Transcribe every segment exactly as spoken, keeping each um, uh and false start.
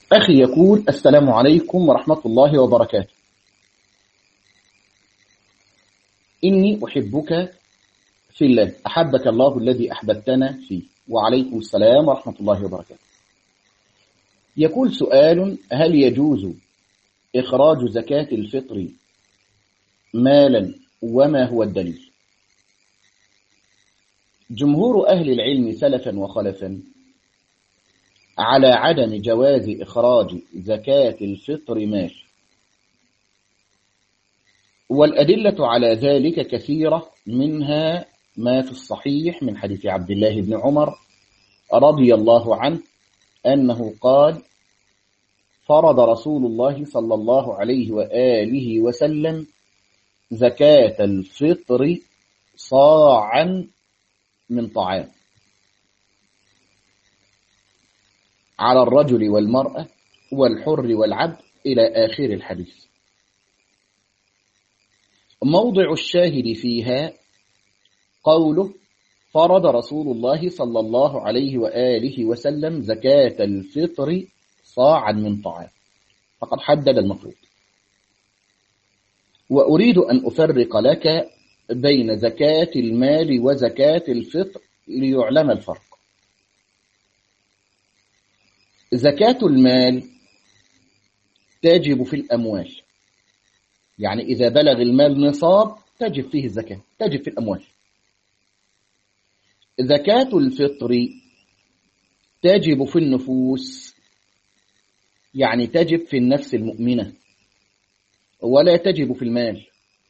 أخي يقول: السلام عليكم ورحمة الله وبركاته. إني أحبك في الله، أحبك الله الذي أحببتنا فيه. وعليكم السلام ورحمة الله وبركاته. يقول سؤال: هل يجوز إخراج زكاة الفطر مالا، وما هو الدليل؟ جمهور أهل العلم سلفا وخلفا على عدم جواز إخراج زكاة الفطر مال، والأدلة على ذلك كثيرة، منها ما في الصحيح من حديث عبد الله بن عمر رضي الله عنه أنه قال: فرض رسول الله صلى الله عليه وآله وسلم زكاة الفطر صاعا من طعام على الرجل والمرأة والحر والعبد إلى آخر الحديث. موضع الشاهد فيها قوله: فرض رسول الله صلى الله عليه وآله وسلم زكاة الفطر صاعا من طعام، فقد حدد المفروض. وأريد أن أفرق لك بين زكاة المال وزكاة الفطر ليعلم الفرق. زكاة المال تجب في الأموال، يعني إذا بلغ المال نصاب تجب فيه الزكاة، تجب في الأموال. زكاة الفطر تجب في النفوس، يعني تجب في النفس المؤمنة، ولا تجب في المال.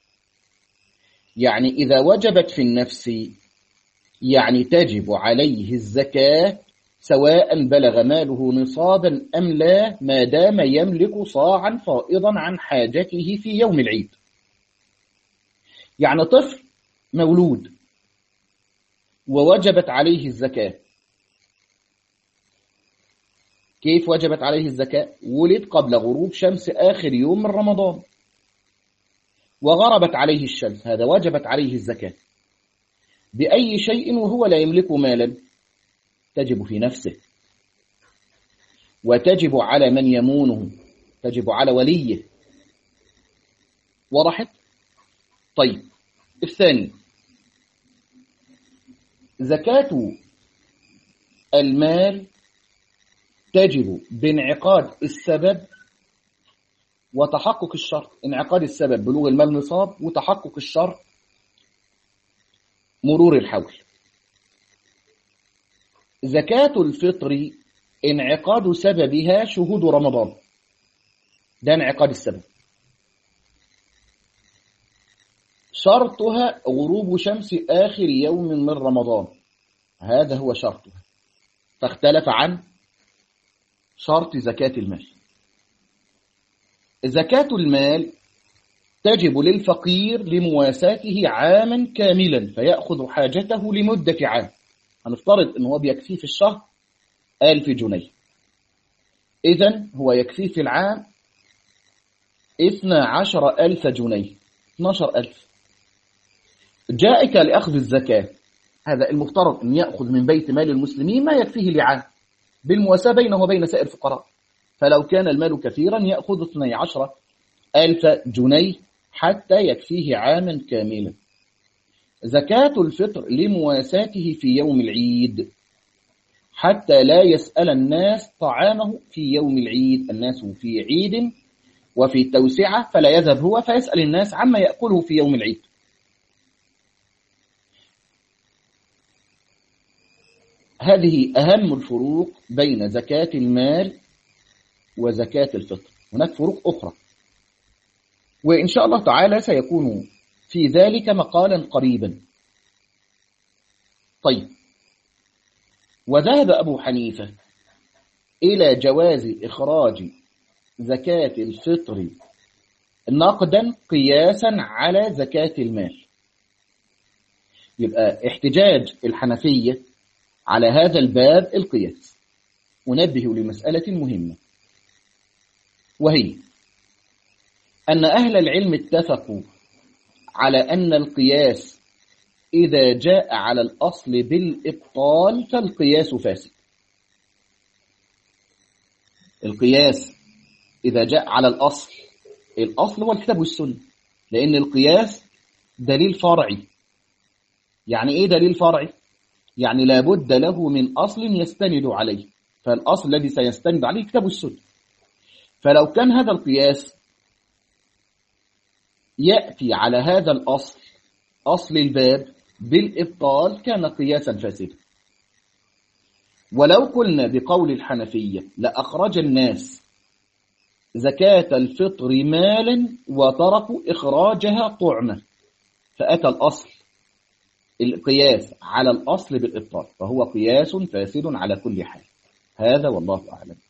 يعني إذا وجبت في النفس يعني تجب عليه الزكاة سواء بلغ ماله نصابا أم لا، ما دام يملك صاعا فائضا عن حاجته في يوم العيد. يعني طفل مولود ووجبت عليه الزكاة. كيف وجبت عليه الزكاة؟ ولد قبل غروب شمس آخر يوم من رمضان وغربت عليه الشمس، هذا وجبت عليه الزكاة. بأي شيء وهو لا يملك مالا؟ تجب في نفسه، وتجب على من يمونه، تجب على وليه. وضحت؟ طيب، الثاني زكاة المال تجب بانعقاد السبب وتحقق الشرط. انعقاد السبب بلوغ المال نصاب، وتحقق الشرط مرور الحول. زكاة الفطر انعقاد سببها شهود رمضان، ده انعقاد السبب. شرطها غروب شمس آخر يوم من رمضان، هذا هو شرطها، فاختلف عن شرط زكاة المال. زكاة المال تجب للفقير لمواساته عاما كاملا، فيأخذ حاجته لمدة عام. هنفترض أنه بيكفيه في الشهر ألف جنيه، إذن هو يكفيه في العام اثنا عشر ألف جنيه، اثنا عشر ألف. جاءك لأخذ الزكاة، هذا المفترض أن يأخذ من بيت مال المسلمين ما يكفيه لعام بالمواساة بينه وبين سائر الفقراء. فلو كان المال كثيرا يأخذ اثني عشر ألف جنيه حتى يكفيه عاما كاملا. زكاة الفطر لمواساته في يوم العيد، حتى لا يسأل الناس طعامه في يوم العيد. الناس في عيد وفي توسعة، فلا يذهب هو فيسأل الناس عما يأكله في يوم العيد. هذه أهم الفروق بين زكاة المال وزكاة الفطر. هناك فروق أخرى، وإن شاء الله تعالى سيكون في ذلك مقالا قريبا. طيب، وذهب أبو حنيفة إلى جواز إخراج زكاة الفطر نقدا قياسا على زكاة المال. يبقى احتجاج الحنفية على هذا الباب القياس. أنبه لمسألة مهمة، وهي أن أهل العلم اتفقوا على أن القياس إذا جاء على الأصل بالإبطال فالقياس فاسد. القياس إذا جاء على الأصل، الأصل هو الكتاب والسنة، لأن القياس دليل فرعي. يعني إيه دليل فرعي؟ يعني لابد له من أصل يستند عليه، فالأصل الذي سيستند عليه الكتاب والسنة. فلو كان هذا القياس يأتي على هذا الأصل، أصل الباب، بالإبطال، كان قياسا فاسدا. ولو قلنا بقول الحنفية لأخرج الناس زكاة الفطر مالا وتركوا إخراجها طعمة، فأتى الأصل القياس على الأصل بالإبطال، فهو قياس فاسد على كل حال. هذا والله أعلم.